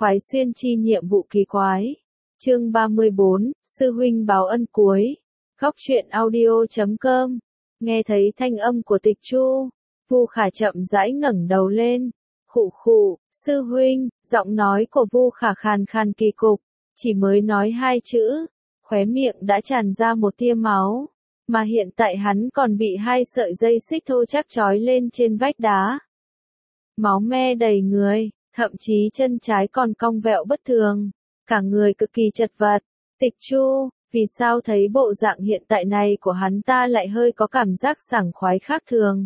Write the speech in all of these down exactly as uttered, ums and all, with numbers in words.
khoái xuyên chi nhiệm vụ kỳ quái. Chương ba mươi bốn, sư huynh báo ân cuối. Góc truyện audio chấm com. Nghe thấy thanh âm của Tịch Chu, Vu Khả chậm rãi ngẩng đầu lên. Khụ khụ, sư huynh, giọng nói của Vu Khả khàn khàn kỳ cục, chỉ mới nói hai chữ, khóe miệng đã tràn ra một tia máu, mà hiện tại hắn còn bị hai sợi dây xích thô chắc trói lên trên vách đá. Máu me đầy người, thậm chí chân trái còn cong vẹo bất thường, cả người cực kỳ chật vật. Tịch Chu, vì sao thấy bộ dạng hiện tại này của hắn ta lại hơi có cảm giác sảng khoái khác thường?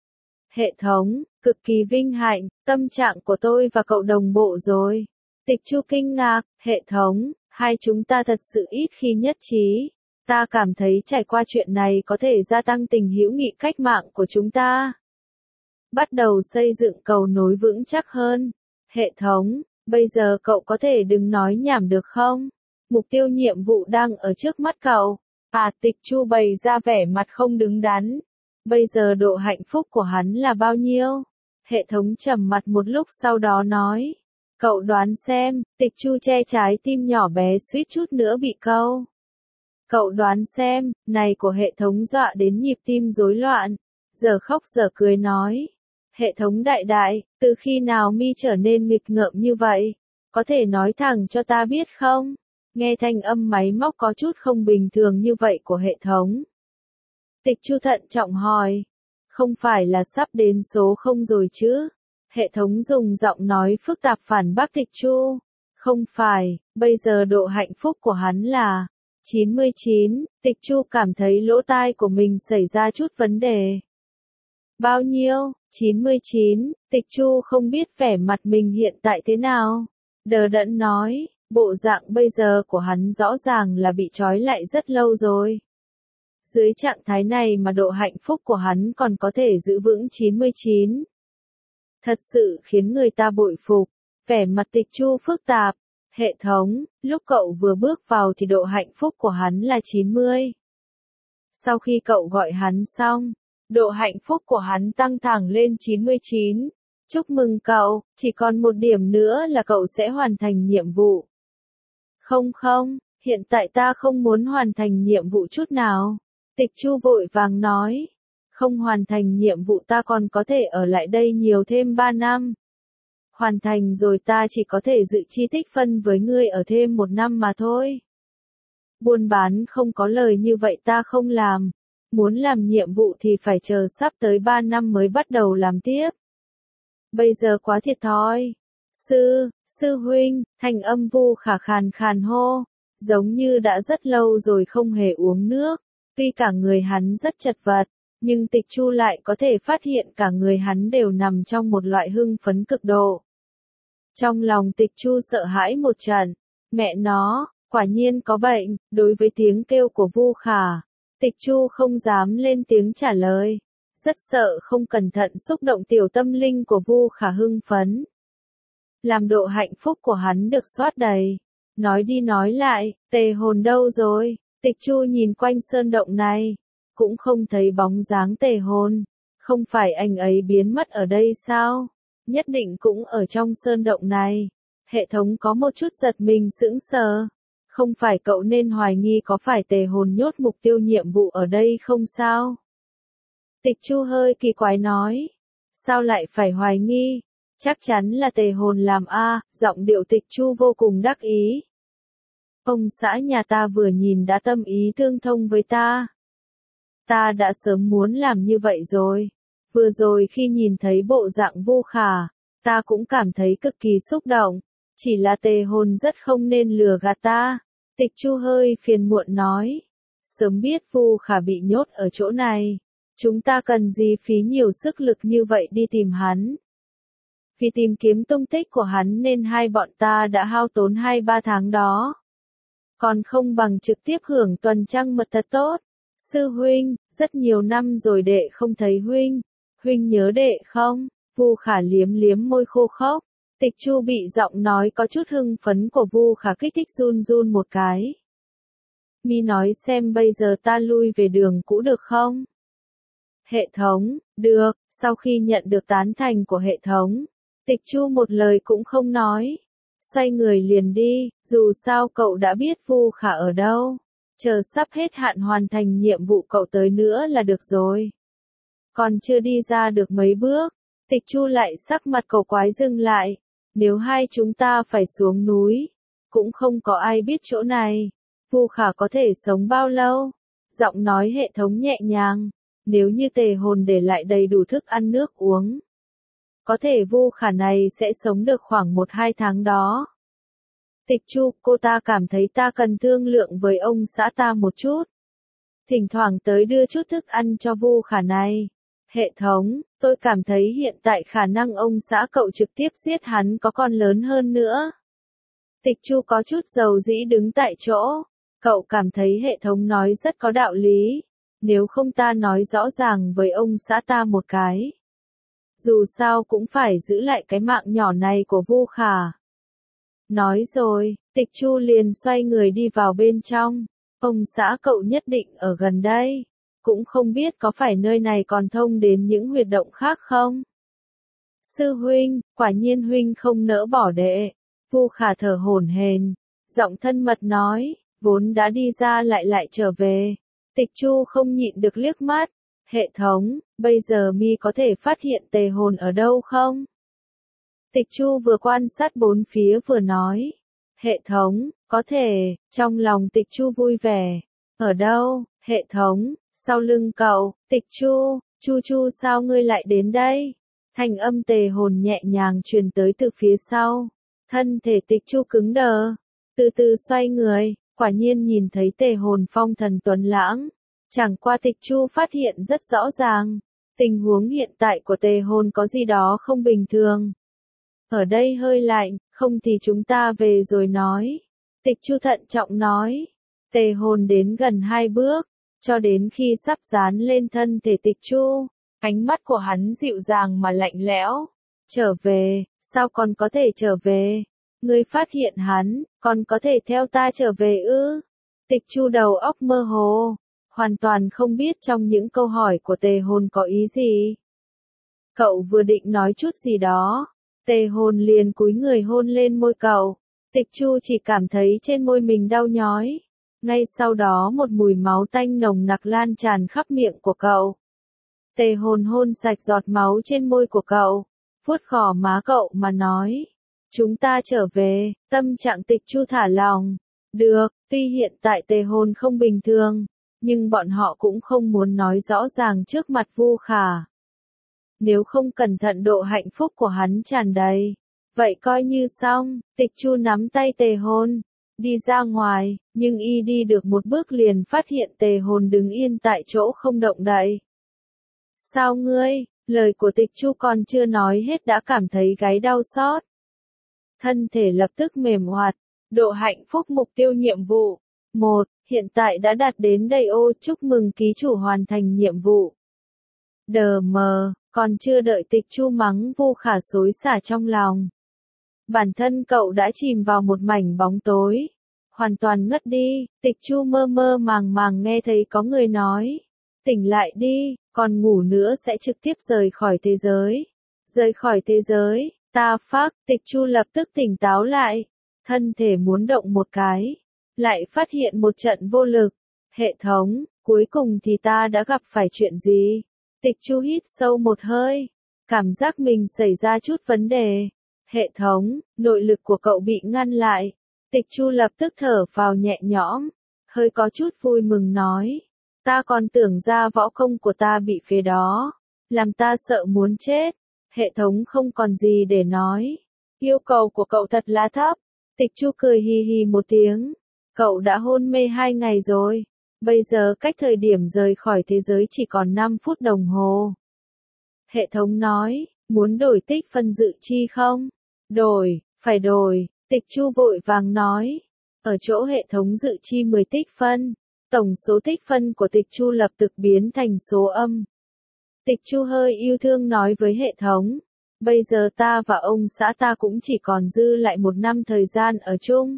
Hệ thống, cực kỳ vinh hạnh, tâm trạng của tôi và cậu đồng bộ rồi. Tịch Chu kinh ngạc, hệ thống, hai chúng ta thật sự ít khi nhất trí. Ta cảm thấy trải qua chuyện này có thể gia tăng tình hữu nghị cách mạng của chúng ta. Bắt đầu xây dựng cầu nối vững chắc hơn. Hệ thống, bây giờ cậu có thể đừng nói nhảm được không? Mục tiêu nhiệm vụ đang ở trước mắt cậu. À, Tịch Chu bày ra vẻ mặt không đứng đắn. Bây giờ độ hạnh phúc của hắn là bao nhiêu? Hệ thống trầm mặt một lúc sau đó nói. Cậu đoán xem. Tịch Chu che trái tim nhỏ bé suýt chút nữa bị câu. Cậu đoán xem, này của hệ thống dọa đến nhịp tim rối loạn. Giờ khóc giờ cười nói. Hệ thống đại đại, từ khi nào mi trở nên nghịch ngợm như vậy? Có thể nói thẳng cho ta biết không? Nghe thanh âm máy móc có chút không bình thường như vậy của hệ thống. Tịch Chu thận trọng hỏi. Không phải là sắp đến số không rồi chứ? Hệ thống dùng giọng nói phức tạp phản bác Tịch Chu. Không phải, bây giờ độ hạnh phúc của hắn là chín mươi chín. Tịch Chu cảm thấy lỗ tai của mình xảy ra chút vấn đề. Bao nhiêu? chín mươi chín. Tịch Chu không biết vẻ mặt mình hiện tại thế nào. Đờ đẫn nói, bộ dạng bây giờ của hắn rõ ràng là bị trói lại rất lâu rồi. Dưới trạng thái này mà độ hạnh phúc của hắn còn có thể giữ vững chín mươi chín. Thật sự khiến người ta bội phục. Vẻ mặt Tịch Chu phức tạp. Hệ thống, lúc cậu vừa bước vào thì độ hạnh phúc của hắn là chín mươi. Sau khi cậu gọi hắn xong, độ hạnh phúc của hắn tăng thẳng lên chín mươi chín. Chúc mừng cậu, chỉ còn một điểm nữa là cậu sẽ hoàn thành nhiệm vụ. Không không, hiện tại ta không muốn hoàn thành nhiệm vụ chút nào. Tịch Chu vội vàng nói. Không hoàn thành nhiệm vụ ta còn có thể ở lại đây nhiều thêm ba năm. Hoàn thành rồi ta chỉ có thể dự chi tích phân với ngươi ở thêm một năm mà thôi. Buôn bán không có lời như vậy ta không làm. Muốn làm nhiệm vụ thì phải chờ sắp tới ba năm mới bắt đầu làm tiếp. Bây giờ quá thiệt thòi. Sư, sư huynh, thanh âm Vu Khả khàn khàn hô. Giống như đã rất lâu rồi không hề uống nước. Tuy cả người hắn rất chật vật, nhưng Tịch Chu lại có thể phát hiện cả người hắn đều nằm trong một loại hưng phấn cực độ. Trong lòng Tịch Chu sợ hãi một trận. Mẹ nó, quả nhiên có bệnh. Đối với tiếng kêu của Vu Khả, Tịch Chu không dám lên tiếng trả lời. Rất sợ không cẩn thận xúc động tiểu tâm linh của Vu Khả hưng phấn. Làm độ hạnh phúc của hắn được xoát đầy. Nói đi nói lại, tề hồn đâu rồi? Tịch Chu nhìn quanh sơn động này, cũng không thấy bóng dáng tề hồn. Không phải anh ấy biến mất ở đây sao? Nhất định cũng ở trong sơn động này. Hệ thống có một chút giật mình sững sờ. Không phải cậu nên hoài nghi có phải tề hồn nhốt mục tiêu nhiệm vụ ở đây không sao? Tịch Chu hơi kỳ quái nói. Sao lại phải hoài nghi? Chắc chắn là tề hồn làm a. Giọng điệu Tịch Chu vô cùng đắc ý. Ông xã nhà ta vừa nhìn đã tâm ý tương thông với ta. Ta đã sớm muốn làm như vậy rồi. Vừa rồi khi nhìn thấy bộ dạng Vu Khả, ta cũng cảm thấy cực kỳ xúc động. Chỉ là tề hồn rất không nên lừa gạt ta. Tịch Chu hơi phiền muộn nói. Sớm biết Vu Khả bị nhốt ở chỗ này. Chúng ta cần gì phí nhiều sức lực như vậy đi tìm hắn. Vì tìm kiếm tung tích của hắn nên hai bọn ta đã hao tốn hai ba tháng đó. Còn không bằng trực tiếp hưởng tuần trăng mật thật tốt. Sư huynh, rất nhiều năm rồi đệ không thấy huynh. Huynh nhớ đệ không? Vu Khả liếm liếm môi khô khốc. Tịch Chu bị giọng nói có chút hưng phấn của Vu Khả kích thích run run một cái. Mi nói xem bây giờ ta lui về đường cũ được không? Hệ thống, được. Sau khi nhận được tán thành của hệ thống, Tịch Chu một lời cũng không nói. xoay người liền đi, dù sao cậu đã biết Vu Khả ở đâu. Chờ sắp hết hạn hoàn thành nhiệm vụ cậu tới nữa là được rồi. Còn chưa đi ra được mấy bước, Tịch Chu lại sắc mặt cổ quái dừng lại. Nếu hai chúng ta phải xuống núi, cũng không có ai biết chỗ này. Vu Khả có thể sống bao lâu? Giọng nói hệ thống nhẹ nhàng. Nếu như tề hồn để lại đầy đủ thức ăn nước uống, có thể Vu Khả này sẽ sống được khoảng một hai tháng đó. Tịch Chu, cô ta cảm thấy ta cần thương lượng với ông xã ta một chút. Thỉnh thoảng tới đưa chút thức ăn cho Vu Khả này. Hệ thống, tôi cảm thấy hiện tại khả năng ông xã cậu trực tiếp giết hắn có còn lớn hơn nữa. Tịch Chu có chút dầu dĩ đứng tại chỗ. Cậu cảm thấy hệ thống nói rất có đạo lý. Nếu không ta nói rõ ràng với ông xã ta một cái. Dù sao cũng phải giữ lại cái mạng nhỏ này của Vu Khả. Nói rồi, Tịch Chu liền xoay người đi vào bên trong. Ông xã cậu nhất định ở gần đây. Cũng không biết có phải nơi này còn thông đến những huyệt động khác không? Sư huynh, quả nhiên huynh không nỡ bỏ đệ. Vu Khả thở hổn hển, giọng thân mật nói, vốn đã đi ra lại lại trở về. Tịch Chu không nhịn được liếc mắt. Hệ thống, bây giờ mi có thể phát hiện tề hồn ở đâu không? Tịch Chu vừa quan sát bốn phía vừa nói. Hệ thống, có thể, trong lòng Tịch Chu vui vẻ. Ở đâu, hệ thống, sau lưng cậu, Tịch Chu, Chu Chu sao ngươi lại đến đây? Thanh âm tề hồn nhẹ nhàng truyền tới từ phía sau. Thân thể Tịch Chu cứng đờ, từ từ xoay người, quả nhiên nhìn thấy tề hồn phong thần tuấn lãng. Chẳng qua Tịch Chu phát hiện rất rõ ràng, tình huống hiện tại của tề hồn có gì đó không bình thường. Ở đây hơi lạnh, không thì chúng ta về rồi nói. Tịch Chu thận trọng nói. Tề hồn đến gần hai bước, cho đến khi sắp dán lên thân thể Tịch Chu, ánh mắt của hắn dịu dàng mà lạnh lẽo. Trở về, sao còn có thể trở về? Ngươi phát hiện hắn, còn có thể theo ta trở về ư? Tịch Chu đầu óc mơ hồ, hoàn toàn không biết trong những câu hỏi của tề hồn có ý gì. Cậu vừa định nói chút gì đó, tề hồn liền cúi người hôn lên môi cậu. Tịch Chu chỉ cảm thấy trên môi mình đau nhói. Ngay sau đó một mùi máu tanh nồng nặc lan tràn khắp miệng của cậu. Tề hồn hôn sạch giọt máu trên môi của cậu, vuốt gò má cậu mà nói. Chúng ta trở về, tâm trạng Tịch Chu thả lòng. Được, tuy hiện tại tề hồn không bình thường, nhưng bọn họ cũng không muốn nói rõ ràng trước mặt Vu Khả. Nếu không cẩn thận độ hạnh phúc của hắn tràn đầy, vậy coi như xong. Tịch Chu nắm tay tề hồn, đi ra ngoài, nhưng y đi được một bước liền phát hiện tề hồn đứng yên tại chỗ không động đậy. Sao ngươi? Lời của Tịch Chu còn chưa nói hết đã cảm thấy gáy đau xót. Thân thể lập tức mềm hoạt, độ hạnh phúc mục tiêu nhiệm vụ. một. Hiện tại đã đạt đến đây ô, chúc mừng ký chủ hoàn thành nhiệm vụ. Đờ mờ, còn chưa đợi Tịch Chu mắng Vu Khả xối xả trong lòng. Bản thân cậu đã chìm vào một mảnh bóng tối. Hoàn toàn ngất đi, Tịch Chu mơ mơ màng màng nghe thấy có người nói. Tỉnh lại đi, còn ngủ nữa sẽ trực tiếp rời khỏi thế giới. Rời khỏi thế giới, ta phác, Tịch Chu lập tức tỉnh táo lại. Thân thể muốn động một cái, lại phát hiện một trận vô lực. Hệ thống, cuối cùng thì ta đã gặp phải chuyện gì? Tịch Chu hít sâu một hơi, cảm giác mình xảy ra chút vấn đề. Hệ thống, nội lực của cậu bị ngăn lại. Tịch Chu lập tức thở phào nhẹ nhõm, hơi có chút vui mừng nói. Ta còn tưởng ra võ công của ta bị phế đó, làm ta sợ muốn chết. Hệ thống không còn gì để nói. Yêu cầu của cậu thật là thấp. Tịch Chu cười hì hì một tiếng. Cậu đã hôn mê hai ngày rồi. Bây giờ cách thời điểm rời khỏi thế giới chỉ còn năm phút đồng hồ. Hệ thống nói, muốn đổi tích phân dự chi không? Đổi, phải đổi. Tịch Chu vội vàng nói. Ở chỗ hệ thống dự chi mười tích phân. Tổng số tích phân của Tịch Chu lập tức biến thành số âm. Tịch Chu hơi yêu thương nói với hệ thống. Bây giờ ta và ông xã ta cũng chỉ còn dư lại một năm thời gian ở chung.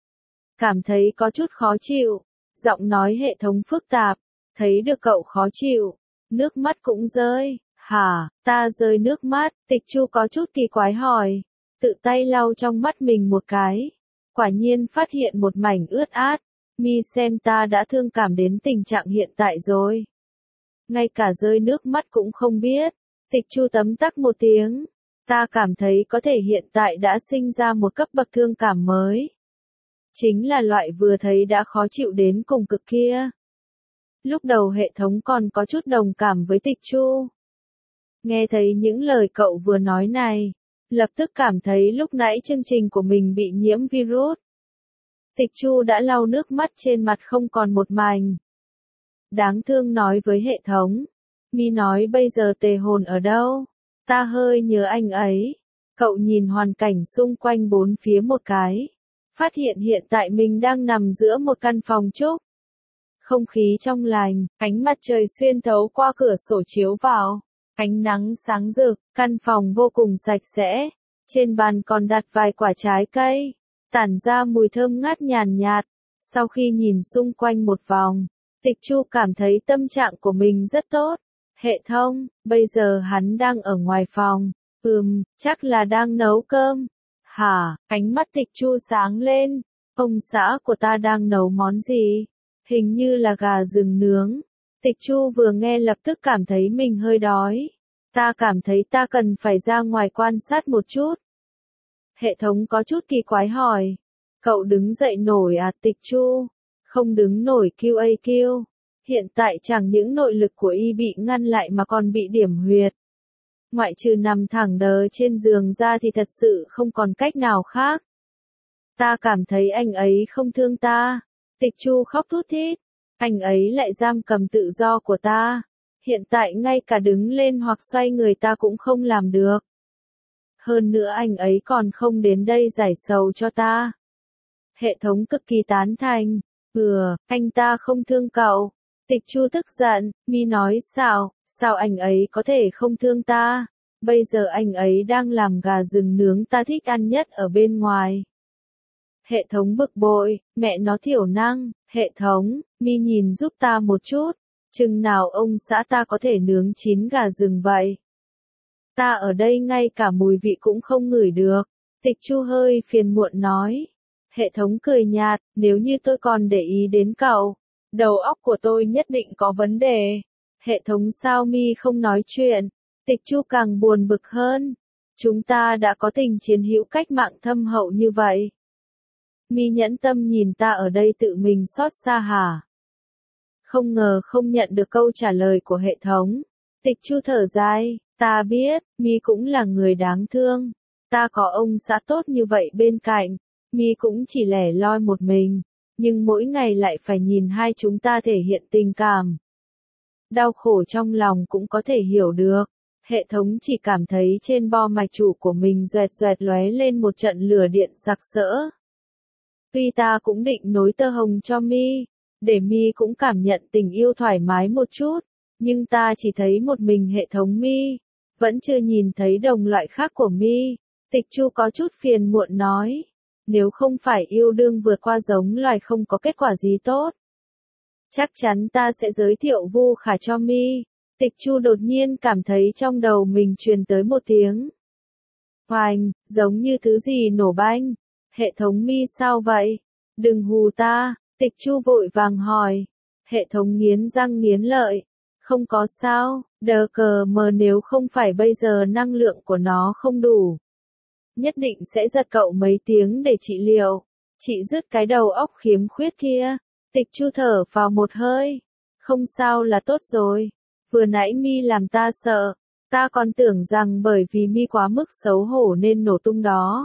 Cảm thấy có chút khó chịu. Giọng nói hệ thống phức tạp. Thấy được cậu khó chịu. Nước mắt cũng rơi. Hả, ta rơi nước mắt. Tịch Chu có chút kỳ quái hỏi. tự tay lau trong mắt mình một cái. Quả nhiên phát hiện một mảnh ướt át. Mi xem ta đã thương cảm đến tình trạng hiện tại rồi. Ngay cả rơi nước mắt cũng không biết. Tịch Chu tấm tắc một tiếng. Ta cảm thấy có thể hiện tại đã sinh ra một cấp bậc thương cảm mới. Chính là loại vừa thấy đã khó chịu đến cùng cực kia. Lúc đầu hệ thống còn có chút đồng cảm với Tịch Chu. Nghe thấy những lời cậu vừa nói này, lập tức cảm thấy lúc nãy chương trình của mình bị nhiễm virus. Tịch Chu đã lau nước mắt trên mặt không còn một mảnh. Đáng thương nói với hệ thống. Mi nói bây giờ tề hồn ở đâu? Ta hơi nhớ anh ấy. Cậu nhìn hoàn cảnh xung quanh bốn phía một cái. Phát hiện hiện tại mình đang nằm giữa một căn phòng trúc. Không khí trong lành, ánh mặt trời xuyên thấu qua cửa sổ chiếu vào. Ánh nắng sáng rực, căn phòng vô cùng sạch sẽ. Trên bàn còn đặt vài quả trái cây, tản ra mùi thơm ngát nhàn nhạt. Sau khi nhìn xung quanh một vòng, Tịch Chu cảm thấy tâm trạng của mình rất tốt. Hệ thống, bây giờ hắn đang ở ngoài phòng. Ừm, chắc là đang nấu cơm. Hả, ánh mắt Tịch Chu sáng lên. Ông xã của ta đang nấu món gì? Hình như là gà rừng nướng. Tịch Chu vừa nghe lập tức cảm thấy mình hơi đói. Ta cảm thấy ta cần phải ra ngoài quan sát một chút. Hệ thống có chút kỳ quái hỏi. Cậu đứng dậy nổi à Tịch Chu? Không đứng nổi Q A Q. Hiện tại chẳng những nội lực của y bị ngăn lại mà còn bị điểm huyệt. Ngoại trừ nằm thẳng đờ trên giường ra thì thật sự không còn cách nào khác. Ta cảm thấy anh ấy không thương ta. Tịch Chu khóc thút thít. Anh ấy lại giam cầm tự do của ta. Hiện tại ngay cả đứng lên hoặc xoay người ta cũng không làm được. Hơn nữa anh ấy còn không đến đây giải sầu cho ta. Hệ thống cực kỳ tán thành. Ừ, anh ta không thương cậu. Tịch Chu tức giận, Mi nói sao, sao anh ấy có thể không thương ta? Bây giờ anh ấy đang làm gà rừng nướng ta thích ăn nhất ở bên ngoài. Hệ thống bực bội, mẹ nó thiểu năng, hệ thống, Mi nhìn giúp ta một chút. Chừng nào ông xã ta có thể nướng chín gà rừng vậy? Ta ở đây ngay cả mùi vị cũng không ngửi được. Tịch Chu hơi phiền muộn nói. Hệ thống cười nhạt, nếu như tôi còn để ý đến cậu, đầu óc của tôi nhất định có vấn đề. Hệ thống sao Mi không nói chuyện? Tịch Chu càng buồn bực hơn. Chúng ta đã có tình chiến hữu cách mạng thâm hậu như vậy. Mi nhẫn tâm nhìn ta ở đây tự mình xót xa hả? Không ngờ không nhận được câu trả lời của hệ thống. Tịch Chu thở dài, ta biết, Mi cũng là người đáng thương. Ta có ông xã tốt như vậy bên cạnh, Mi cũng chỉ lẻ loi một mình, nhưng mỗi ngày lại phải nhìn hai chúng ta thể hiện tình cảm. Đau khổ trong lòng cũng có thể hiểu được. Hệ thống chỉ cảm thấy trên bo mạch chủ của mình doẹt doẹt lóe lên một trận lửa điện sặc sỡ. Tuy ta cũng định nối tơ hồng cho Mi, để Mi cũng cảm nhận tình yêu thoải mái một chút, nhưng ta chỉ thấy một mình hệ thống Mi, vẫn chưa nhìn thấy đồng loại khác của Mi. Tịch Chu có chút phiền muộn nói, nếu không phải yêu đương vượt qua giống loài không có kết quả gì tốt, chắc chắn ta sẽ giới thiệu Vu Khả cho Mi. Tịch Chu đột nhiên cảm thấy trong đầu mình truyền tới một tiếng oanh, giống như thứ gì nổ banh. Hệ thống Mi sao vậy? Đừng hù ta. Tịch Chu vội vàng hỏi. Hệ thống nghiến răng nghiến lợi. Không có sao, đờ cờ mờ, nếu không phải bây giờ năng lượng của nó không đủ, nhất định sẽ giật cậu mấy tiếng để trị liệu. Chị dứt cái đầu óc khiếm khuyết kia. Tịch Chu thở vào một hơi. Không sao là tốt rồi. Vừa nãy Mi làm ta sợ. Ta còn tưởng rằng bởi vì Mi quá mức xấu hổ nên nổ tung đó.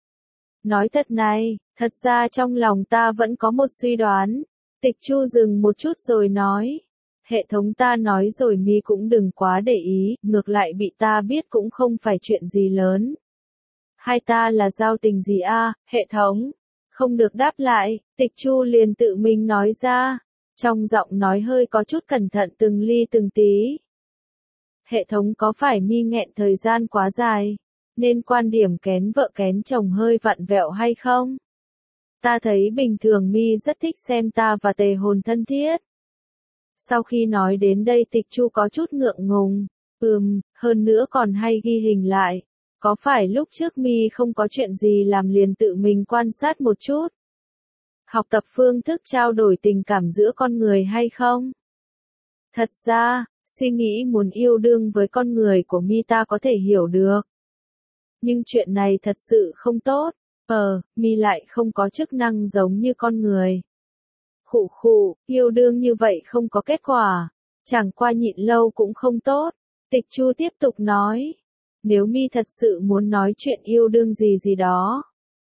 Nói thật này, thật ra trong lòng ta vẫn có một suy đoán. Tịch Chu dừng một chút rồi nói. Hệ thống ta nói rồi Mi cũng đừng quá để ý, ngược lại bị ta biết cũng không phải chuyện gì lớn. Hai ta là giao tình gì a? À? Hệ thống không được đáp lại, Tịch Chu liền tự mình nói ra, trong giọng nói hơi có chút cẩn thận từng ly từng tí. Hệ thống có phải Mi nghẹn thời gian quá dài, nên quan điểm kén vợ kén chồng hơi vặn vẹo hay không? Ta thấy bình thường Mi rất thích xem ta và tề hồn thân thiết. Sau khi nói đến đây Tịch Chu có chút ngượng ngùng. Ừm, hơn nữa còn hay ghi hình lại. Có phải lúc trước mi không có chuyện gì làm liền tự mình quan sát một chút? Học tập phương thức trao đổi tình cảm giữa con người hay không? Thật ra, suy nghĩ muốn yêu đương với con người của mi ta có thể hiểu được. Nhưng chuyện này thật sự không tốt. Ờ, mi lại không có chức năng giống như con người. Khụ khụ, yêu đương như vậy không có kết quả. Chẳng qua nhịn lâu cũng không tốt. Tịch Chu tiếp tục nói. Nếu mi thật sự muốn nói chuyện yêu đương gì gì đó,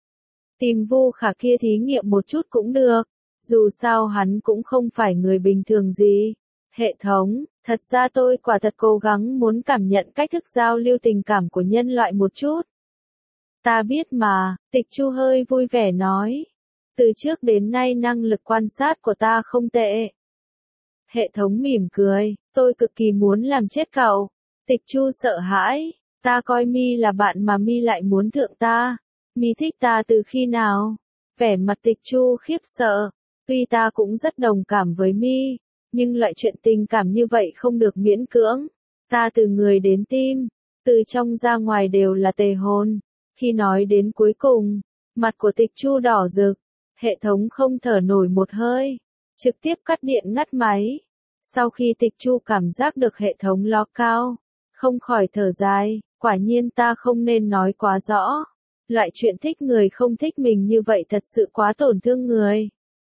tìm Vu Khả kia thí nghiệm một chút cũng được. Dù sao hắn cũng không phải người bình thường gì. Hệ thống, thật ra tôi quả thật cố gắng muốn cảm nhận cách thức giao lưu tình cảm của nhân loại một chút. Ta biết mà, Tịch Chu hơi vui vẻ nói. Từ trước đến nay năng lực quan sát của ta không tệ. Hệ thống mỉm cười, tôi cực kỳ muốn làm chết cậu. Tịch Chu sợ hãi, ta coi mi là bạn mà mi lại muốn thượng ta. Mi thích ta từ khi nào? Vẻ mặt Tịch Chu khiếp sợ, tuy ta cũng rất đồng cảm với mi, nhưng loại chuyện tình cảm như vậy không được miễn cưỡng. Ta từ người đến tim, từ trong ra ngoài đều là tề hồn. Khi nói đến cuối cùng, mặt của Tịch Chu đỏ rực, hệ thống không thở nổi một hơi, trực tiếp cắt điện ngắt máy. Sau khi Tịch Chu cảm giác được hệ thống lo cao, không khỏi thở dài, quả nhiên ta không nên nói quá rõ. Loại chuyện thích người không thích mình như vậy thật sự quá tổn thương người.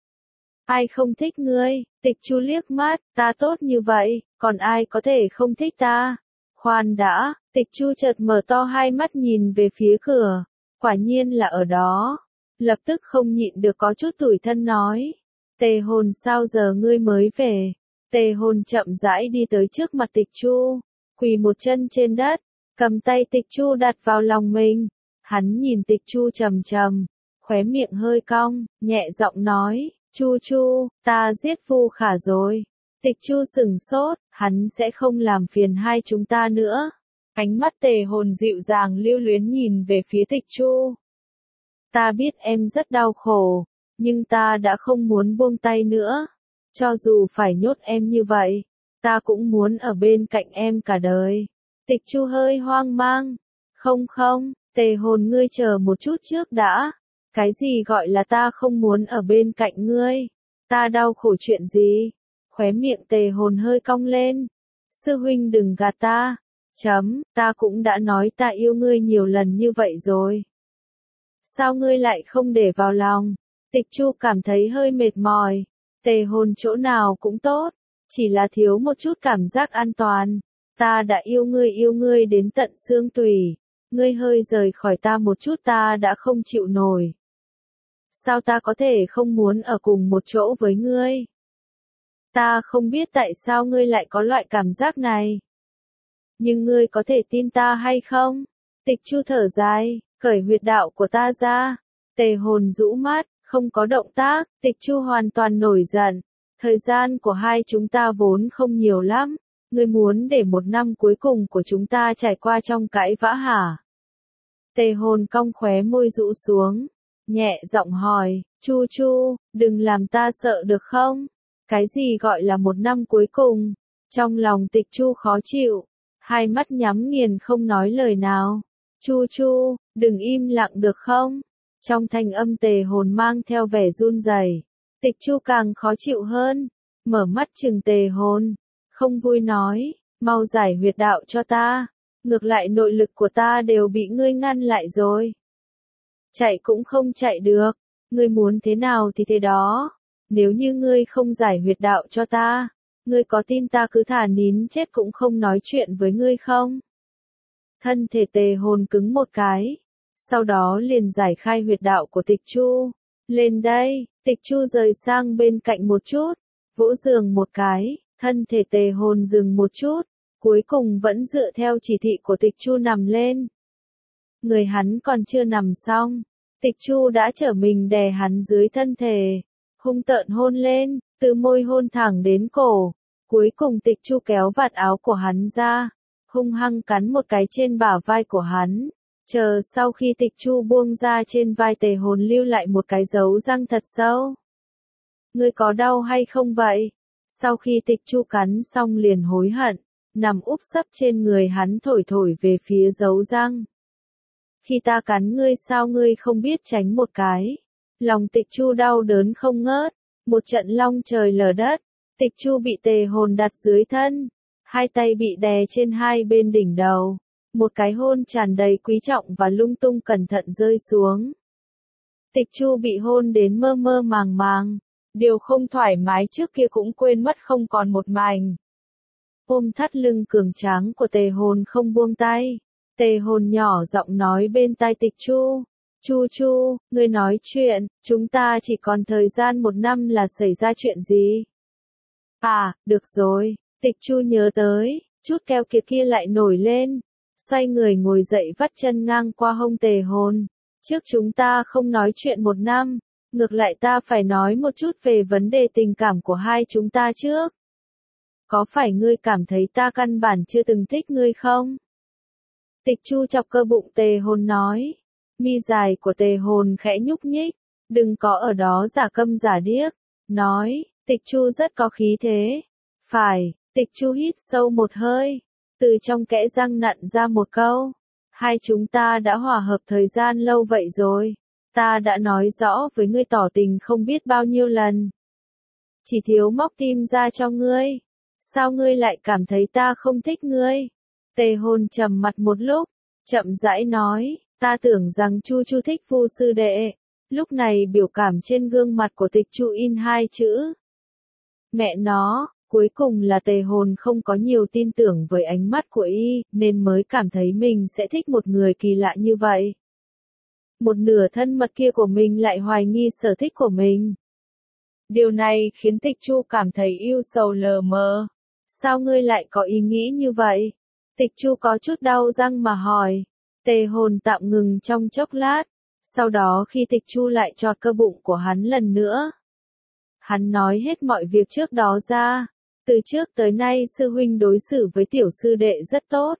Ai không thích ngươi? Tịch Chu liếc mắt, ta tốt như vậy, còn ai có thể không thích ta? Khoan đã, Tịch Chu chợt mở to hai mắt nhìn về phía cửa, quả nhiên là ở đó. Lập tức không nhịn được có chút tủi thân nói. Tề Hồn sao giờ ngươi mới về? Tề Hồn chậm rãi đi tới trước mặt Tịch Chu, quỳ một chân trên đất, cầm tay Tịch Chu đặt vào lòng mình. Hắn nhìn Tịch Chu trầm trầm, khóe miệng hơi cong, nhẹ giọng nói, Chu Chu, ta giết Vu Khả rồi. Tịch Chu sừng sốt, hắn sẽ không làm phiền hai chúng ta nữa. Ánh mắt Tề Hồn dịu dàng lưu luyến nhìn về phía Tịch Chu. Ta biết em rất đau khổ, nhưng ta đã không muốn buông tay nữa. Cho dù phải nhốt em như vậy, ta cũng muốn ở bên cạnh em cả đời. Tịch Chu hơi hoang mang. Không không, Tề Hồn ngươi chờ một chút trước đã. Cái gì gọi là ta không muốn ở bên cạnh ngươi? Ta đau khổ chuyện gì? Khóe miệng Tề Hồn hơi cong lên. Sư huynh đừng gạt ta. Chấm, ta cũng đã nói ta yêu ngươi nhiều lần như vậy rồi. Sao ngươi lại không để vào lòng? Tịch Chu cảm thấy hơi mệt mỏi. Tề Hồn chỗ nào cũng tốt, chỉ là thiếu một chút cảm giác an toàn. Ta đã yêu ngươi yêu ngươi đến tận xương tủy. Ngươi hơi rời khỏi ta một chút ta đã không chịu nổi. Sao ta có thể không muốn ở cùng một chỗ với ngươi? Ta không biết tại sao ngươi lại có loại cảm giác này. Nhưng ngươi có thể tin ta hay không? Tịch Chu thở dài, cởi huyệt đạo của ta ra. Tề Hồn rũ mắt, không có động tác. Tịch Chu hoàn toàn nổi giận. Thời gian của hai chúng ta vốn không nhiều lắm. Ngươi muốn để một năm cuối cùng của chúng ta trải qua trong cãi vã hả? Tề Hồn cong khóe môi rũ xuống, nhẹ giọng hỏi, Chu Chu, đừng làm ta sợ được không? Cái gì gọi là một năm cuối cùng? Trong lòng Tịch Chu khó chịu, hai mắt nhắm nghiền không nói lời nào. Chu Chu, đừng im lặng được không? Trong thanh âm Tề Hồn mang theo vẻ run rẩy. Tịch Chu càng khó chịu hơn, mở mắt trừng Tề Hồn, không vui nói, mau giải huyệt đạo cho ta. Ngược lại nội lực của ta đều bị ngươi ngăn lại rồi. Chạy cũng không chạy được, ngươi muốn thế nào thì thế đó. Nếu như ngươi không giải huyệt đạo cho ta, ngươi có tin ta cứ thả nín chết cũng không nói chuyện với ngươi không? Thân thể Tề Hồn cứng một cái, sau đó liền giải khai huyệt đạo của Tịch Chu. Lên đây, Tịch Chu rời sang bên cạnh một chút, vỗ giường một cái, thân thể Tề Hồn dừng một chút. Cuối cùng vẫn dựa theo chỉ thị của Tịch Chu nằm lên. Người hắn còn chưa nằm xong, Tịch Chu đã trở mình đè hắn dưới thân thể, hung tợn hôn lên, từ môi hôn thẳng đến cổ. Cuối cùng Tịch Chu kéo vạt áo của hắn ra, hung hăng cắn một cái trên bả vai của hắn. Chờ sau khi Tịch Chu buông ra trên vai Tề Hồn lưu lại một cái dấu răng thật sâu. Ngươi có đau hay không vậy? Sau khi Tịch Chu cắn xong liền hối hận. Nằm úp sấp trên người hắn thổi thổi về phía dấu răng. Khi ta cắn ngươi sao ngươi không biết tránh một cái. Lòng Tịch Chu đau đớn không ngớt, một trận long trời lở đất, Tịch Chu bị Tề Hồn đặt dưới thân, hai tay bị đè trên hai bên đỉnh đầu, một cái hôn tràn đầy quý trọng và lung tung cẩn thận rơi xuống. Tịch Chu bị hôn đến mơ mơ màng màng, điều không thoải mái trước kia cũng quên mất không còn một mảnh. Ôm thắt lưng cường tráng của Tề Hồn không buông tay, Tề Hồn nhỏ giọng nói bên tai Tịch Chu. Chu Chu, ngươi nói chuyện, chúng ta chỉ còn thời gian một năm là xảy ra chuyện gì? À, được rồi, Tịch Chu nhớ tới, chút keo kiệt kia lại nổi lên, xoay người ngồi dậy vắt chân ngang qua hông Tề Hồn. Trước chúng ta không nói chuyện một năm, ngược lại ta phải nói một chút về vấn đề tình cảm của hai chúng ta trước. Có phải ngươi cảm thấy ta căn bản chưa từng thích ngươi không? Tịch Chu chọc cơ bụng Tề Hồn nói. Mi dài của Tề Hồn khẽ nhúc nhích, đừng có ở đó giả câm giả điếc, nói, Tịch Chu rất có khí thế. Phải, Tịch Chu hít sâu một hơi, từ trong kẽ răng nặn ra một câu. Hai chúng ta đã hòa hợp thời gian lâu vậy rồi, ta đã nói rõ với ngươi tỏ tình không biết bao nhiêu lần. Chỉ thiếu móc tim ra cho ngươi, sao ngươi lại cảm thấy ta không thích ngươi? Tề Hồn trầm mặt một lúc, chậm rãi nói. Ta tưởng rằng Chu Chu thích Vu sư đệ. Lúc này biểu cảm trên gương mặt của Tịch Chu in hai chữ. Mẹ nó, cuối cùng là Tề Hồn không có nhiều tin tưởng với ánh mắt của y, nên mới cảm thấy mình sẽ thích một người kỳ lạ như vậy. Một nửa thân mật kia của mình lại hoài nghi sở thích của mình. Điều này khiến Tịch Chu cảm thấy yêu sầu lờ mờ. Sao ngươi lại có ý nghĩ như vậy? Tịch Chu có chút đau răng mà hỏi. Tề Hồn tạm ngừng trong chốc lát, sau đó khi Tịch Chu lại chọt cơ bụng của hắn lần nữa. Hắn nói hết mọi việc trước đó ra, từ trước tới nay sư huynh đối xử với tiểu sư đệ rất tốt.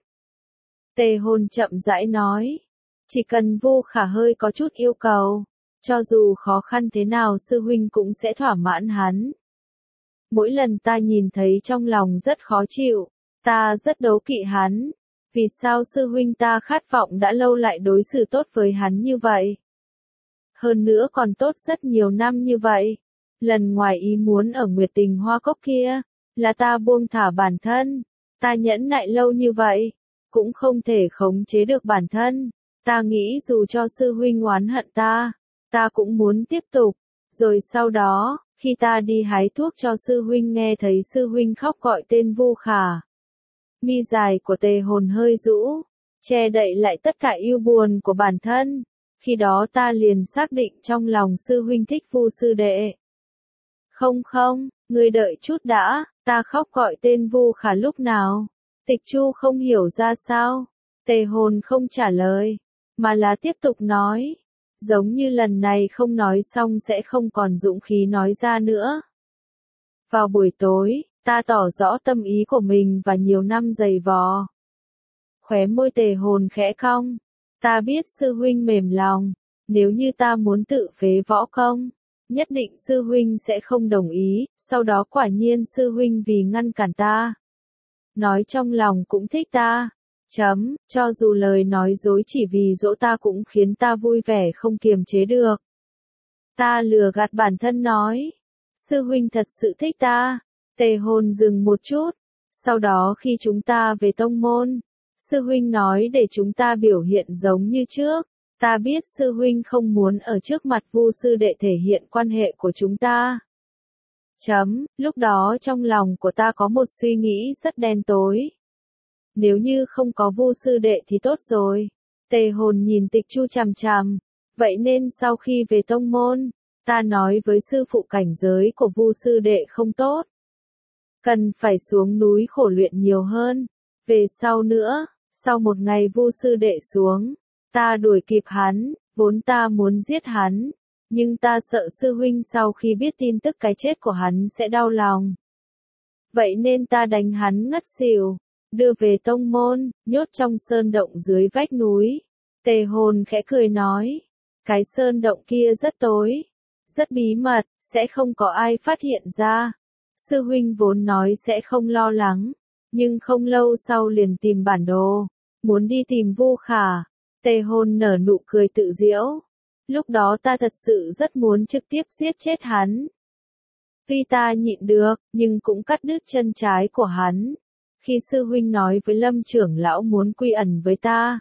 Tề Hồn chậm rãi nói, chỉ cần Vu Khả hơi có chút yêu cầu, cho dù khó khăn thế nào sư huynh cũng sẽ thỏa mãn hắn. Mỗi lần ta nhìn thấy trong lòng rất khó chịu, ta rất đố kỵ hắn. Vì sao sư huynh ta khát vọng đã lâu lại đối xử tốt với hắn như vậy? Hơn nữa còn tốt rất nhiều năm như vậy. Lần ngoài ý muốn ở Nguyệt Tình Hoa Cốc kia, là ta buông thả bản thân. Ta nhẫn nại lâu như vậy, cũng không thể khống chế được bản thân. Ta nghĩ dù cho sư huynh oán hận ta, ta cũng muốn tiếp tục. Rồi sau đó, khi ta đi hái thuốc cho sư huynh nghe thấy sư huynh khóc gọi tên Vu Khả. Mi dài của Tề Hồn hơi rũ, che đậy lại tất cả yêu buồn của bản thân. Khi đó ta liền xác định trong lòng sư huynh thích Vu sư đệ. Không không, ngươi đợi chút đã, ta khóc gọi tên Vu Khả lúc nào? Tịch Chu không hiểu ra sao. Tề Hồn không trả lời, mà là tiếp tục nói. Giống như lần này không nói xong sẽ không còn dũng khí nói ra nữa. Vào buổi tối, ta tỏ rõ tâm ý của mình và nhiều năm giày vò. Khóe môi Tề Hồn khẽ cong. Ta biết sư huynh mềm lòng, nếu như ta muốn tự phế võ công, nhất định sư huynh sẽ không đồng ý, sau đó quả nhiên sư huynh vì ngăn cản ta. Nói trong lòng cũng thích ta. Chấm, cho dù lời nói dối chỉ vì dỗ ta cũng khiến ta vui vẻ không kiềm chế được. Ta lừa gạt bản thân nói. Sư huynh thật sự thích ta. Tề Hồn dừng một chút. Sau đó khi chúng ta về tông môn, sư huynh nói để chúng ta biểu hiện giống như trước. Ta biết sư huynh không muốn ở trước mặt Vu sư đệ thể hiện quan hệ của chúng ta. Chấm, lúc đó trong lòng của ta có một suy nghĩ rất đen tối. Nếu như không có Vu sư đệ thì tốt rồi. Tề Hồn nhìn Tịch Chu chằm chằm. Vậy nên sau khi về tông môn, ta nói với sư phụ cảnh giới của Vu sư đệ không tốt. Cần phải xuống núi khổ luyện nhiều hơn. Về sau nữa, sau một ngày Vu sư đệ xuống, ta đuổi kịp hắn, vốn ta muốn giết hắn, nhưng ta sợ sư huynh sau khi biết tin tức cái chết của hắn sẽ đau lòng. Vậy nên ta đánh hắn ngất xỉu, đưa về tông môn, nhốt trong sơn động dưới vách núi. Tề Hồn khẽ cười nói, cái sơn động kia rất tối, rất bí mật, sẽ không có ai phát hiện ra. Sư huynh vốn nói sẽ không lo lắng, nhưng không lâu sau liền tìm bản đồ, muốn đi tìm Vu Khả. Tề hồn nở nụ cười tự giễu. Lúc đó ta thật sự rất muốn trực tiếp giết chết hắn. Tuy ta nhịn được, nhưng cũng cắt đứt chân trái của hắn. Khi sư huynh nói với Lâm trưởng lão muốn quy ẩn với ta,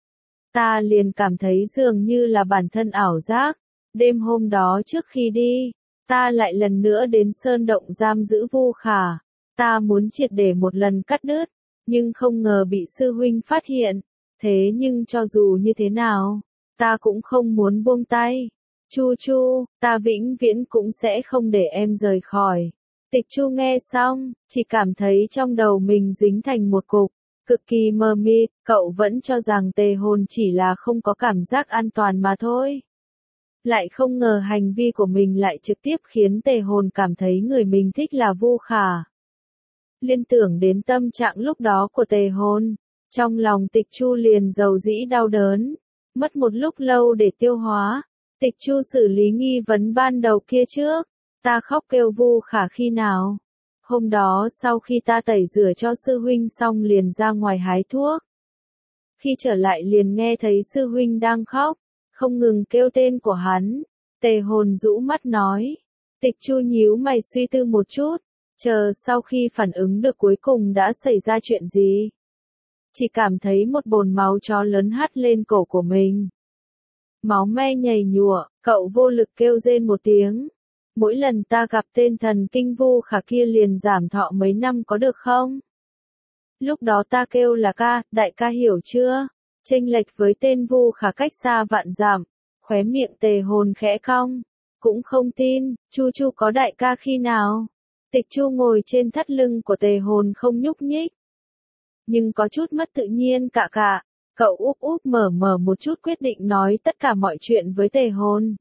ta liền cảm thấy dường như là bản thân ảo giác. Đêm hôm đó trước khi đi, ta lại lần nữa đến sơn động giam giữ Vu Khả. Ta muốn triệt để một lần cắt đứt, nhưng không ngờ bị sư huynh phát hiện. Thế nhưng cho dù như thế nào, ta cũng không muốn buông tay. Chu Chu, ta vĩnh viễn cũng sẽ không để em rời khỏi. Tịch Chu nghe xong, chỉ cảm thấy trong đầu mình dính thành một cục, cực kỳ mờ mịt. Cậu vẫn cho rằng Tề hồn chỉ là không có cảm giác an toàn mà thôi. Lại không ngờ hành vi của mình lại trực tiếp khiến Tề hồn cảm thấy người mình thích là Vu Khả. Liên tưởng đến tâm trạng lúc đó của Tề hồn, trong lòng Tịch Chu liền dầu dĩ đau đớn, mất một lúc lâu để tiêu hóa. Tịch Chu xử lý nghi vấn ban đầu kia trước, ta khóc kêu Vu Khả khi nào? Hôm đó sau khi ta tẩy rửa cho sư huynh xong liền ra ngoài hái thuốc. Khi trở lại liền nghe thấy sư huynh đang khóc, không ngừng kêu tên của hắn. Tề hồn rũ mắt nói. Tịch Chu nhíu mày suy tư một chút, chờ sau khi phản ứng được cuối cùng đã xảy ra chuyện gì. Chỉ cảm thấy một bồn máu chó lớn hắt lên cổ của mình. Máu me nhầy nhụa, cậu vô lực kêu rên một tiếng. Mỗi lần ta gặp tên thần kinh Vu Khả kia liền giảm thọ mấy năm có được không? Lúc đó ta kêu là ca, đại ca hiểu chưa? Chênh lệch với tên Vu Khả cách xa vạn dặm, khóe miệng Tề hồn khẽ cong. Cũng không tin, Chu Chu có đại ca khi nào? Tịch Chu ngồi trên thắt lưng của Tề hồn không nhúc nhích. Nhưng có chút mất tự nhiên cả cả. Cậu úp úp mở mở một chút quyết định nói tất cả mọi chuyện với Tề hồn.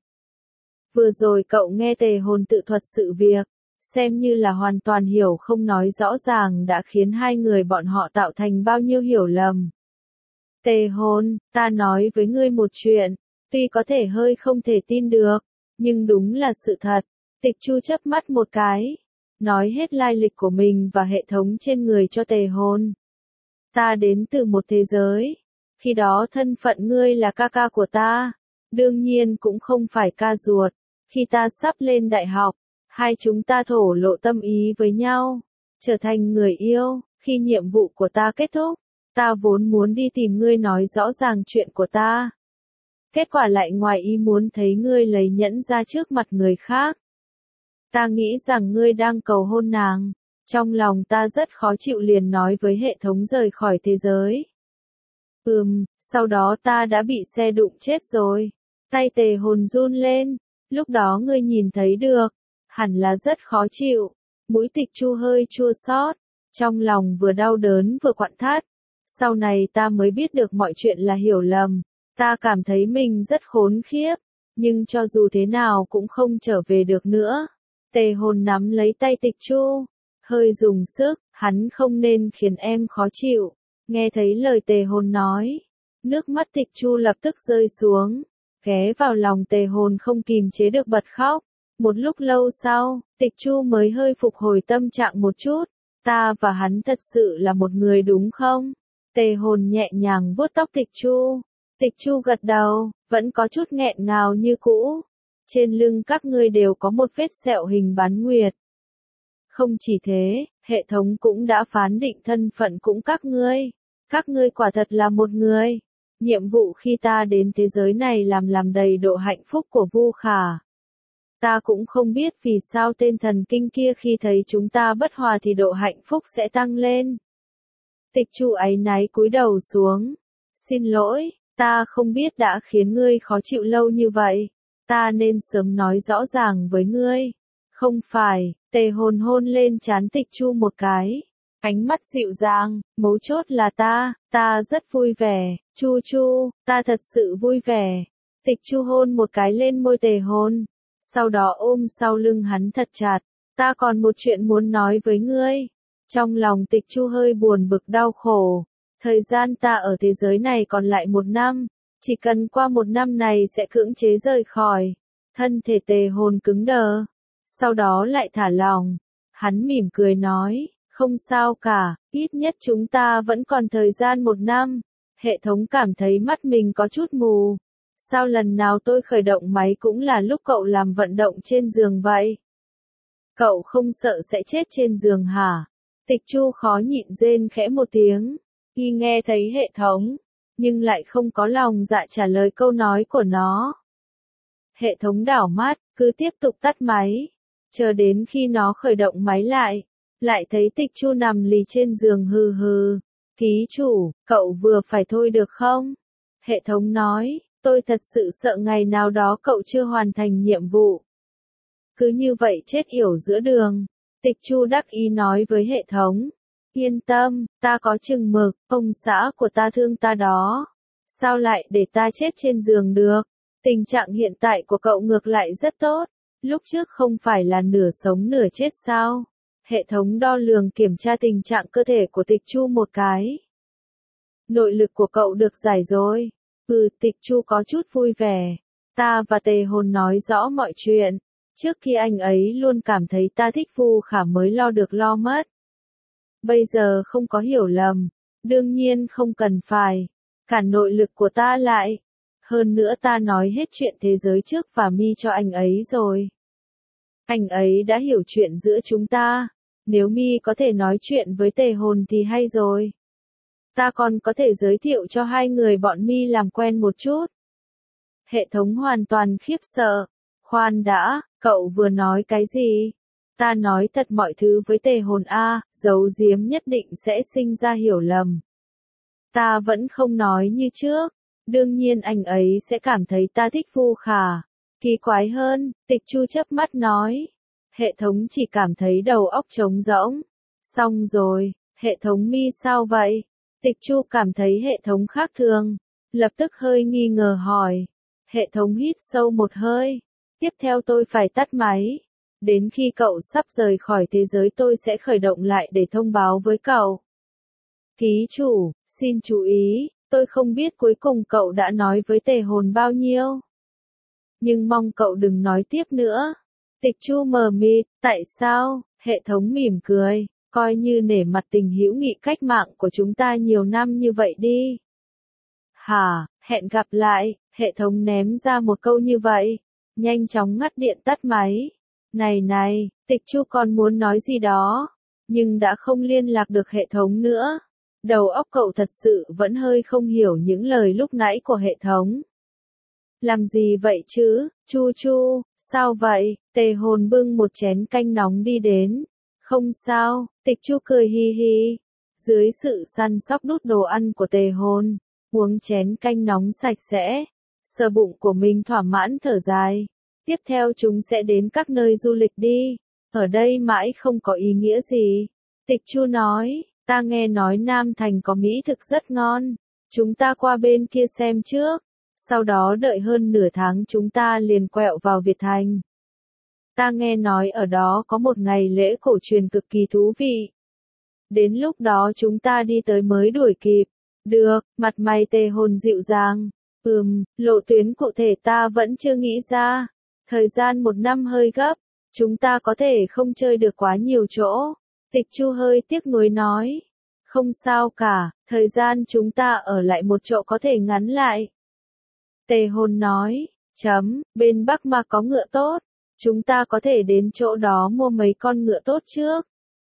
Vừa rồi cậu nghe Tề hồn tự thuật sự việc, xem như là hoàn toàn hiểu không nói rõ ràng đã khiến hai người bọn họ tạo thành bao nhiêu hiểu lầm. Tề hồn, ta nói với ngươi một chuyện, tuy có thể hơi không thể tin được, nhưng đúng là sự thật. Tịch Chu chớp mắt một cái, nói hết lai lịch của mình và hệ thống trên người cho Tề hồn. Ta đến từ một thế giới. Khi đó thân phận ngươi là ca ca của ta, đương nhiên cũng không phải ca ruột. Khi ta sắp lên đại học, hai chúng ta thổ lộ tâm ý với nhau, trở thành người yêu. Khi nhiệm vụ của ta kết thúc, ta vốn muốn đi tìm ngươi nói rõ ràng chuyện của ta. Kết quả lại ngoài ý muốn thấy ngươi lấy nhẫn ra trước mặt người khác. Ta nghĩ rằng ngươi đang cầu hôn nàng. Trong lòng ta rất khó chịu liền nói với hệ thống rời khỏi thế giới. Ừm, sau đó ta đã bị xe đụng chết rồi. Tay Tề hồn run lên. Lúc đó ngươi nhìn thấy được. Hẳn là rất khó chịu. Mũi Tịch Chu hơi chua xót. Trong lòng vừa đau đớn vừa quặn thắt. Sau này ta mới biết được mọi chuyện là hiểu lầm. Ta cảm thấy mình rất khốn khiếp. Nhưng cho dù thế nào cũng không trở về được nữa. Tề hồn nắm lấy tay Tịch Chu. Hơi dùng sức, hắn không nên khiến em khó chịu. Nghe thấy lời Tề hồn nói, nước mắt Tịch Chu lập tức rơi xuống, ghé vào lòng Tề hồn không kìm chế được bật khóc. Một lúc lâu sau, Tịch Chu mới hơi phục hồi tâm trạng một chút. Ta và hắn thật sự là một người đúng không? Tề hồn nhẹ nhàng vuốt tóc Tịch Chu. Tịch Chu gật đầu, vẫn có chút nghẹn ngào như cũ. Trên lưng các ngươi đều có một vết sẹo hình bán nguyệt. Không chỉ thế, hệ thống cũng đã phán định thân phận cũng các ngươi. Các ngươi quả thật là một người. Nhiệm vụ khi ta đến thế giới này làm làm đầy độ hạnh phúc của Vu Khả. Ta cũng không biết vì sao tên thần kinh kia khi thấy chúng ta bất hòa thì độ hạnh phúc sẽ tăng lên. Tịch Chu áy náy cúi đầu xuống. Xin lỗi, ta không biết đã khiến ngươi khó chịu lâu như vậy. Ta nên sớm nói rõ ràng với ngươi. Không phải, Tề hồn hôn lên trán Tịch Chu một cái. Ánh mắt dịu dàng, mấu chốt là ta, ta rất vui vẻ. Chu Chu, ta thật sự vui vẻ. Tịch Chu hôn một cái lên môi Tề hồn. Sau đó ôm sau lưng hắn thật chặt. Ta còn một chuyện muốn nói với ngươi. Trong lòng Tịch Chu hơi buồn bực đau khổ. Thời gian ta ở thế giới này còn lại một năm. Chỉ cần qua một năm này sẽ cưỡng chế rời khỏi. Thân thể Tề hồn cứng đờ. Sau đó lại thả lòng. Hắn mỉm cười nói, không sao cả, ít nhất chúng ta vẫn còn thời gian một năm. Hệ thống cảm thấy mắt mình có chút mù. Sao lần nào tôi khởi động máy cũng là lúc cậu làm vận động trên giường vậy? Cậu không sợ sẽ chết trên giường hả? Tịch Chu khó nhịn rên khẽ một tiếng. Y nghe thấy hệ thống, nhưng lại không có lòng dạ trả lời câu nói của nó. Hệ thống đảo mắt, cứ tiếp tục tắt máy. Chờ đến khi nó khởi động máy lại, lại thấy Tịch Chu nằm lì trên giường hừ hừ. Ký chủ, cậu vừa phải thôi được không? Hệ thống nói, tôi thật sự sợ ngày nào đó cậu chưa hoàn thành nhiệm vụ. Cứ như vậy chết yểu giữa đường. Tịch Chu đắc ý nói với hệ thống. Yên tâm, ta có chừng mực, ông xã của ta thương ta đó. Sao lại để ta chết trên giường được? Tình trạng hiện tại của cậu ngược lại rất tốt. Lúc trước không phải là nửa sống nửa chết sao? Hệ thống đo lường kiểm tra tình trạng cơ thể của Tịch Chu một cái. Nội lực của cậu được giải rồi. Ừ, Tịch Chu có chút vui vẻ. Ta và Tề Hồn nói rõ mọi chuyện. Trước khi anh ấy luôn cảm thấy ta thích Vu Khả mới lo được lo mất. Bây giờ không có hiểu lầm. Đương nhiên không cần phải. Cản nội lực của ta lại. Hơn nữa ta nói hết chuyện thế giới trước và Mi cho anh ấy rồi. Anh ấy đã hiểu chuyện giữa chúng ta. Nếu Mi có thể nói chuyện với Tề Hồn thì hay rồi. Ta còn có thể giới thiệu cho hai người bọn Mi làm quen một chút. Hệ thống hoàn toàn khiếp sợ. Khoan đã, cậu vừa nói cái gì? Ta nói thật mọi thứ với Tề Hồn a, giấu giếm nhất định sẽ sinh ra hiểu lầm. Ta vẫn không nói như trước. Đương nhiên anh ấy sẽ cảm thấy ta thích Vu Khả. Kỳ quái hơn, Tịch Chu chớp mắt nói. Hệ thống chỉ cảm thấy đầu óc trống rỗng. Xong rồi, hệ thống Mi sao vậy? Tịch Chu cảm thấy hệ thống khác thường. Lập tức hơi nghi ngờ hỏi. Hệ thống hít sâu một hơi. Tiếp theo tôi phải tắt máy. Đến khi cậu sắp rời khỏi thế giới tôi sẽ khởi động lại để thông báo với cậu. Ký chủ, xin chú ý, tôi không biết cuối cùng cậu đã nói với Tề Hồn bao nhiêu. Nhưng mong cậu đừng nói tiếp nữa. Tịch Chu mờ mịt, tại sao? Hệ thống mỉm cười, coi như nể mặt tình hữu nghị cách mạng của chúng ta nhiều năm như vậy đi. Hả, hẹn gặp lại, hệ thống ném ra một câu như vậy. Nhanh chóng ngắt điện tắt máy. Này này, Tịch Chu còn muốn nói gì đó, nhưng đã không liên lạc được hệ thống nữa. Đầu óc cậu thật sự vẫn hơi không hiểu những lời lúc nãy của hệ thống. Làm gì vậy chứ, Chu Chu, sao vậy? Tề Hồn bưng một chén canh nóng đi đến. Không sao, Tịch Chu cười hi hi. Dưới sự săn sóc đút đồ ăn của Tề Hồn, uống chén canh nóng sạch sẽ. Sờ bụng của mình thỏa mãn thở dài. Tiếp theo chúng sẽ đến các nơi du lịch đi. Ở đây mãi không có ý nghĩa gì. Tịch Chu nói, ta nghe nói Nam Thành có mỹ thực rất ngon. Chúng ta qua bên kia xem trước. Sau đó đợi hơn nửa tháng chúng ta liền quẹo vào Việt Thành. Ta nghe nói ở đó có một ngày lễ cổ truyền cực kỳ thú vị. Đến lúc đó chúng ta đi tới mới đuổi kịp. Được, mặt mày Tề Hồn dịu dàng. Ừm, lộ tuyến cụ thể ta vẫn chưa nghĩ ra. Thời gian một năm hơi gấp. Chúng ta có thể không chơi được quá nhiều chỗ. Tịch Chu hơi tiếc nuối nói. Không sao cả, thời gian chúng ta ở lại một chỗ có thể ngắn lại. Tề Hồn nói, chấm, bên Bắc mà có ngựa tốt. Chúng ta có thể đến chỗ đó mua mấy con ngựa tốt trước.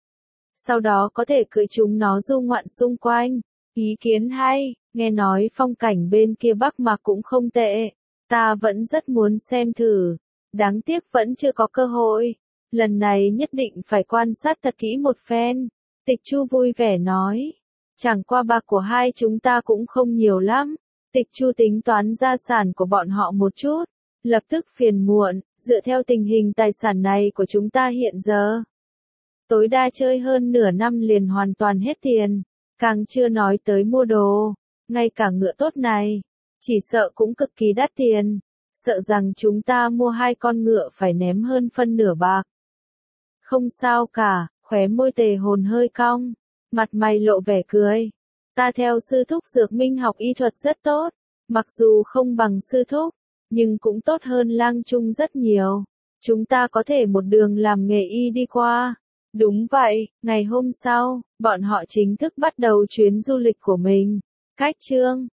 Sau đó có thể cưỡi chúng nó du ngoạn xung quanh. Ý kiến hay, nghe nói phong cảnh bên kia Bắc mà cũng không tệ. Ta vẫn rất muốn xem thử. Đáng tiếc vẫn chưa có cơ hội. Lần này nhất định phải quan sát thật kỹ một phen. Tịch Chu vui vẻ nói. Chẳng qua bạc của hai chúng ta cũng không nhiều lắm. Tịch Chu tính toán gia sản của bọn họ một chút. Lập tức phiền muộn, dựa theo tình hình tài sản này của chúng ta hiện giờ. Tối đa chơi hơn nửa năm liền hoàn toàn hết tiền. Càng chưa nói tới mua đồ. Ngay cả ngựa tốt này. Chỉ sợ cũng cực kỳ đắt tiền. Sợ rằng chúng ta mua hai con ngựa phải ném hơn phân nửa bạc. Không sao cả, khóe môi Tề Hồn hơi cong. Mặt mày lộ vẻ cười. Ta theo sư thúc Dược Minh học y thuật rất tốt. Mặc dù không bằng sư thúc, nhưng cũng tốt hơn Lang Trung rất nhiều. Chúng ta có thể một đường làm nghề y đi qua. Đúng vậy, ngày hôm sau, bọn họ chính thức bắt đầu chuyến du lịch của mình. Cách chương